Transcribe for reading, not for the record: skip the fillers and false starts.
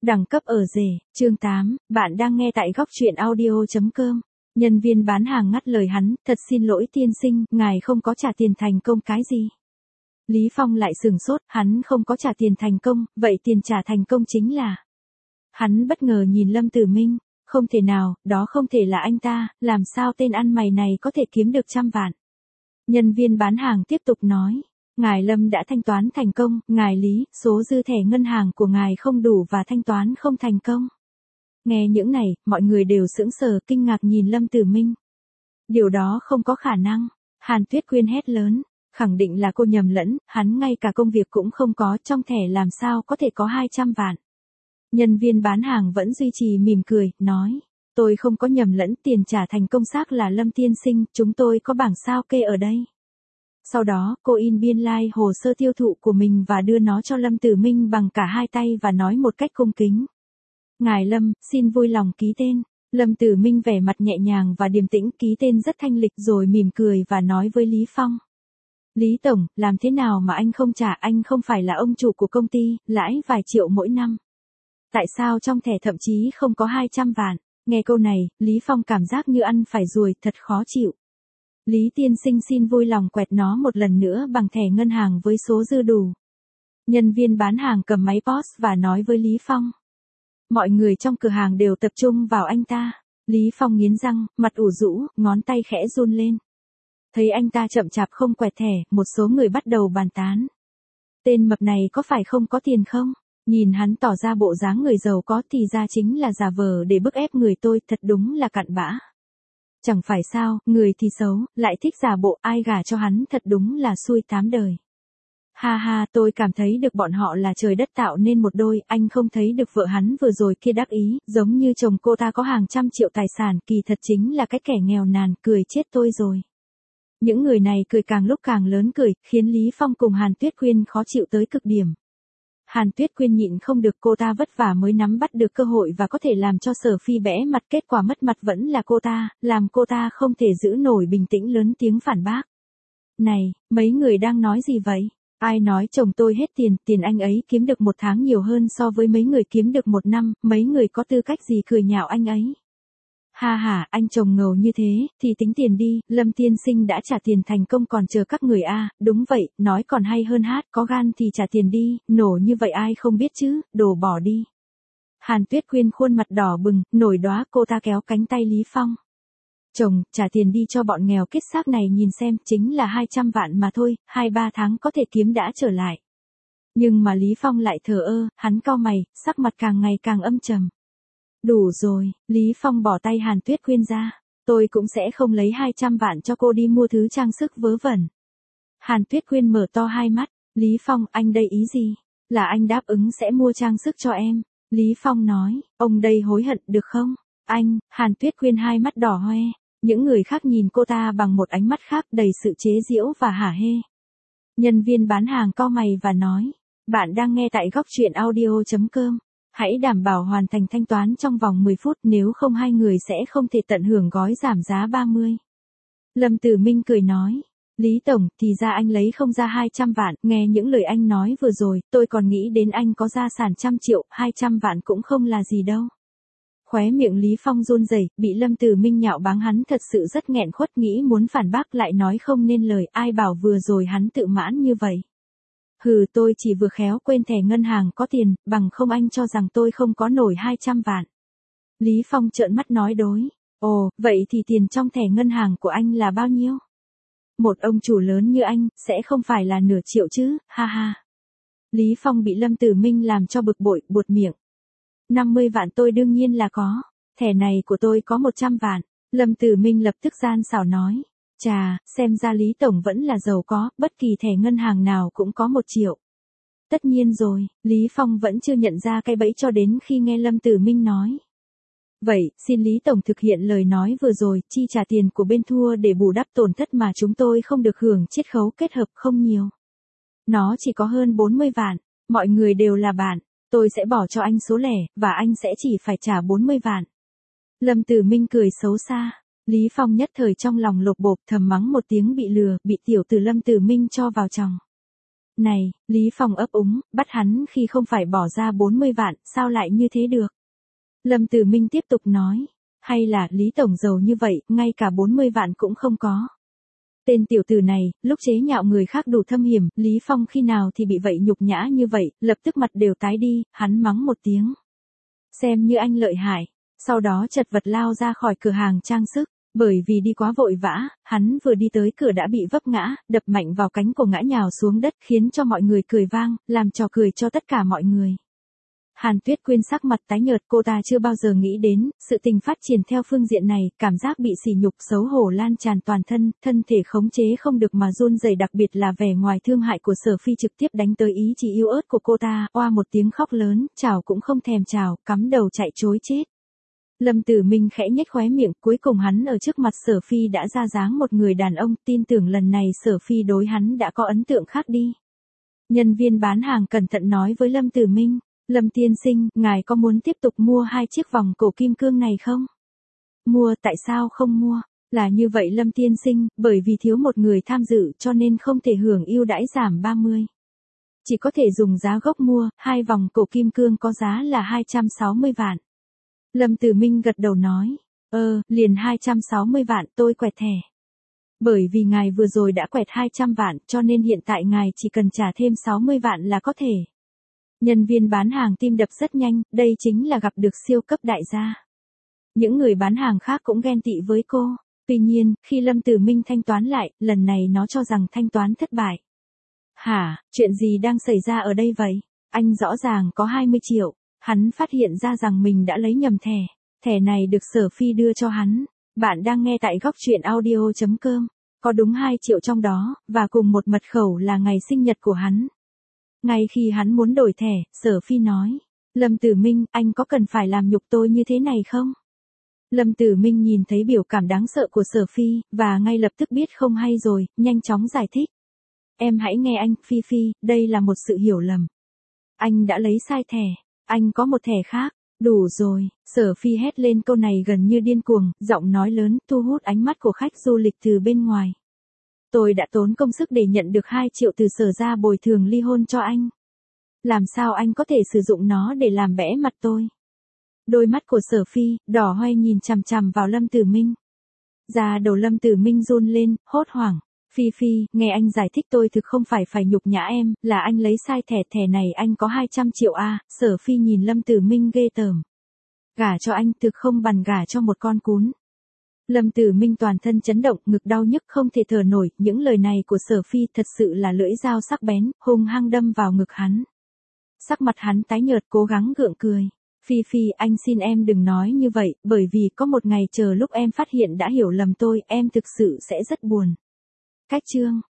Đẳng cấp ở rể, chương 8, bạn đang nghe tại góc truyện audio.com. Nhân viên bán hàng ngắt lời hắn, thật xin lỗi tiên sinh, ngài không có trả tiền thành công cái gì. Lý Phong lại sửng sốt, hắn không có trả tiền thành công, vậy tiền trả thành công chính là. Hắn bất ngờ nhìn Lâm Tử Minh, không thể nào, đó không thể là anh ta, làm sao tên ăn mày này có thể kiếm được 100 vạn. Nhân viên bán hàng tiếp tục nói. Ngài Lâm đã thanh toán thành công, ngài Lý, số dư thẻ ngân hàng của ngài không đủ và thanh toán không thành công. Nghe những này, mọi người đều sững sờ kinh ngạc nhìn Lâm Tử Minh. Điều đó không có khả năng. Hàn Tuyết Quyên hét lớn, khẳng định là cô nhầm lẫn, hắn ngay cả công việc cũng không có, trong thẻ làm sao có thể có 200 vạn. Nhân viên bán hàng vẫn duy trì mỉm cười, nói, tôi không có nhầm lẫn, tiền trả thành công xác là Lâm tiên sinh, chúng tôi có bảng sao kê ở đây. Sau đó, cô in biên lai hồ sơ tiêu thụ của mình và đưa nó cho Lâm Tử Minh bằng cả hai tay và nói một cách cung kính. Ngài Lâm, xin vui lòng ký tên. Lâm Tử Minh vẻ mặt nhẹ nhàng và điềm tĩnh ký tên rất thanh lịch rồi mỉm cười và nói với Lý Phong. Lý Tổng, làm thế nào mà anh không trả, anh không phải là ông chủ của công ty, lãi vài triệu mỗi năm. Tại sao trong thẻ thậm chí không có 200 vạn? Nghe câu này, Lý Phong cảm giác như ăn phải ruồi, thật khó chịu. Lý tiên sinh xin vui lòng quẹt nó một lần nữa bằng thẻ ngân hàng với số dư đủ. Nhân viên bán hàng cầm máy POS và nói với Lý Phong. Mọi người trong cửa hàng đều tập trung vào anh ta. Lý Phong nghiến răng, mặt ủ rũ, ngón tay khẽ run lên. Thấy anh ta chậm chạp không quẹt thẻ, một số người bắt đầu bàn tán. Tên mập này có phải không có tiền không? Nhìn hắn tỏ ra bộ dáng người giàu có thì ra chính là giả vờ để bức ép người tôi, thật đúng là cặn bã. Chẳng phải sao, người thì xấu, lại thích giả bộ, ai gả cho hắn thật đúng là xui 8 đời. Ha ha, tôi cảm thấy được bọn họ là trời đất tạo nên một đôi, anh không thấy được vợ hắn vừa rồi kia đắc ý, giống như chồng cô ta có hàng trăm triệu tài sản, kỳ thật chính là cái kẻ nghèo nàn, cười chết tôi rồi. Những người này cười càng lúc càng lớn cười, khiến Lý Phong cùng Hàn Tuyết Quyên khó chịu tới cực điểm. Hàn Tuyết Quyên nhịn không được, cô ta vất vả mới nắm bắt được cơ hội và có thể làm cho Sở Phi bẽ mặt, kết quả mất mặt vẫn là cô ta, làm cô ta không thể giữ nổi bình tĩnh lớn tiếng phản bác. Này, mấy người đang nói gì vậy? Ai nói chồng tôi hết tiền, tiền anh ấy kiếm được 1 tháng nhiều hơn so với mấy người kiếm được 1 năm, mấy người có tư cách gì cười nhạo anh ấy? Ha ha, anh chồng ngầu như thế, thì tính tiền đi, Lâm tiên sinh đã trả tiền thành công còn chờ các người à, đúng vậy, nói còn hay hơn hát, có gan thì trả tiền đi, nổ như vậy ai không biết chứ, đồ bỏ đi. Hàn Tuyết Quyên khuôn mặt đỏ bừng, nổi đóa, cô ta kéo cánh tay Lý Phong. Chồng, trả tiền đi cho bọn nghèo kết xác này nhìn xem, chính là 200 vạn mà thôi, 2-3 tháng có thể kiếm đã trở lại. Nhưng mà Lý Phong lại thờ ơ, hắn cau mày, sắc mặt càng ngày càng âm trầm. Đủ rồi, Lý Phong bỏ tay Hàn Tuyết Quyên ra. Tôi cũng sẽ không lấy 200 vạn cho cô đi mua thứ trang sức vớ vẩn. Hàn Tuyết Quyên mở to hai mắt. Lý Phong, anh đây ý gì? Là anh đáp ứng sẽ mua trang sức cho em. Lý Phong nói, ông đây hối hận được không? Anh, Hàn Tuyết Quyên hai mắt đỏ hoe. Những người khác nhìn cô ta bằng một ánh mắt khác đầy sự chế giễu và hả hê. Nhân viên bán hàng cau mày và nói, bạn đang nghe tại góc truyện audio.com. Hãy đảm bảo hoàn thành thanh toán trong vòng 10 phút, nếu không hai người sẽ không thể tận hưởng gói giảm giá 30. Lâm Tử Minh cười nói, Lý Tổng, thì ra anh lấy không ra 200 vạn, nghe những lời anh nói vừa rồi, tôi còn nghĩ đến anh có gia sản 100 triệu, 200 vạn cũng không là gì đâu. Khóe miệng Lý Phong run rẩy, bị Lâm Tử Minh nhạo báng hắn thật sự rất nghẹn khuất, nghĩ muốn phản bác lại nói không nên lời, ai bảo vừa rồi hắn tự mãn như vậy. Hừ, tôi chỉ vừa khéo quên thẻ ngân hàng có tiền, bằng không anh cho rằng tôi không có nổi 200 vạn. Lý Phong trợn mắt nói đối. Ồ, vậy thì tiền trong thẻ ngân hàng của anh là bao nhiêu? Một ông chủ lớn như anh, sẽ không phải là nửa triệu chứ, ha ha. Lý Phong bị Lâm Tử Minh làm cho bực bội, buột miệng. 50 vạn tôi đương nhiên là có. Thẻ này của tôi có 100 vạn. Lâm Tử Minh lập tức gian xảo nói. Chà, xem ra Lý Tổng vẫn là giàu có, bất kỳ thẻ ngân hàng nào cũng có 1 triệu. Tất nhiên rồi, Lý Phong vẫn chưa nhận ra cái bẫy cho đến khi nghe Lâm Tử Minh nói. Vậy, xin Lý Tổng thực hiện lời nói vừa rồi, chi trả tiền của bên thua để bù đắp tổn thất mà chúng tôi không được hưởng chiết khấu kết hợp không nhiều. Nó chỉ có hơn 40 vạn, mọi người đều là bạn, tôi sẽ bỏ cho anh số lẻ, và anh sẽ chỉ phải trả 40 vạn. Lâm Tử Minh cười xấu xa. Lý Phong nhất thời trong lòng lột bộp thầm mắng một tiếng bị lừa, bị tiểu tử Lâm Tử Minh cho vào chòng. Này, Lý Phong ấp úng, bắt hắn khi không phải bỏ ra 40 vạn, sao lại như thế được? Lâm Tử Minh tiếp tục nói, hay là Lý Tổng giàu như vậy, ngay cả 40 vạn cũng không có. Tên tiểu tử này, lúc chế nhạo người khác đủ thâm hiểm, Lý Phong khi nào thì bị vậy nhục nhã như vậy, lập tức mặt đều tái đi, hắn mắng một tiếng. Xem như anh lợi hại, sau đó chật vật lao ra khỏi cửa hàng trang sức, bởi vì đi quá vội vã, hắn vừa đi tới cửa đã bị vấp ngã, đập mạnh vào cánh cổ ngã nhào xuống đất khiến cho mọi người cười vang, làm trò cười cho tất cả mọi người. Hàn Tuyết Quyên sắc mặt tái nhợt, cô ta chưa bao giờ nghĩ đến, sự tình phát triển theo phương diện này, cảm giác bị sỉ nhục xấu hổ lan tràn toàn thân, thân thể khống chế không được mà run rẩy, đặc biệt là vẻ ngoài thương hại của Sở Phi trực tiếp đánh tới ý chí yếu ớt của cô ta, oa một tiếng khóc lớn, chào cũng không thèm chào, cắm đầu chạy trối chết. Lâm Tử Minh khẽ nhếch khóe miệng, cuối cùng hắn ở trước mặt Sở Phi đã ra dáng một người đàn ông, tin tưởng lần này Sở Phi đối hắn đã có ấn tượng khác đi. Nhân viên bán hàng cẩn thận nói với Lâm Tử Minh. Lâm tiên sinh, ngài có muốn tiếp tục mua 2 chiếc vòng cổ kim cương này không? Mua, tại sao không mua? Là như vậy Lâm tiên sinh, bởi vì thiếu một người tham dự cho nên không thể hưởng ưu đãi giảm 30. Chỉ có thể dùng giá gốc mua, 2 vòng cổ kim cương có giá là 260 vạn. Lâm Tử Minh gật đầu nói, liền 260 vạn tôi quẹt thẻ. Bởi vì ngài vừa rồi đã quẹt 200 vạn cho nên hiện tại ngài chỉ cần trả thêm 60 vạn là có thể. Nhân viên bán hàng tim đập rất nhanh, đây chính là gặp được siêu cấp đại gia. Những người bán hàng khác cũng ghen tị với cô. Tuy nhiên, khi Lâm Tử Minh thanh toán lại, lần này nó cho rằng thanh toán thất bại. Hả, chuyện gì đang xảy ra ở đây vậy? Anh rõ ràng có 20 triệu. Hắn phát hiện ra rằng mình đã lấy nhầm thẻ. Thẻ này được Sở Phi đưa cho hắn. Bạn đang nghe tại góc truyện audio.com. Có đúng 2 triệu trong đó, và cùng một mật khẩu là ngày sinh nhật của hắn. Ngay khi hắn muốn đổi thẻ, Sở Phi nói, Lâm Tử Minh, anh có cần phải làm nhục tôi như thế này không? Lâm Tử Minh nhìn thấy biểu cảm đáng sợ của Sở Phi, và ngay lập tức biết không hay rồi, nhanh chóng giải thích. Em hãy nghe anh, Phi Phi, đây là một sự hiểu lầm. Anh đã lấy sai thẻ, anh có một thẻ khác, đủ rồi, Sở Phi hét lên câu này gần như điên cuồng, giọng nói lớn, thu hút ánh mắt của khách du lịch từ bên ngoài. Tôi đã tốn công sức để nhận được 2 triệu từ Sở ra bồi thường ly hôn cho anh. Làm sao anh có thể sử dụng nó để làm bẽ mặt tôi? Đôi mắt của Sở Phi, đỏ hoe nhìn chằm chằm vào Lâm Tử Minh. Da đầu Lâm Tử Minh run lên, hốt hoảng. Phi Phi, nghe anh giải thích tôi thực không phải nhục nhã em, là anh lấy sai thẻ này anh có 200 triệu a. Sở Phi nhìn Lâm Tử Minh ghê tởm. Gả cho anh thực không bằng gả cho một con cún. Lâm Tử Minh toàn thân chấn động, ngực đau nhức không thể thở nổi, những lời này của Sở Phi thật sự là lưỡi dao sắc bén, hung hăng đâm vào ngực hắn. Sắc mặt hắn tái nhợt cố gắng gượng cười. Phi Phi, anh xin em đừng nói như vậy, bởi vì có một ngày chờ lúc em phát hiện đã hiểu lầm tôi, em thực sự sẽ rất buồn. Cách chương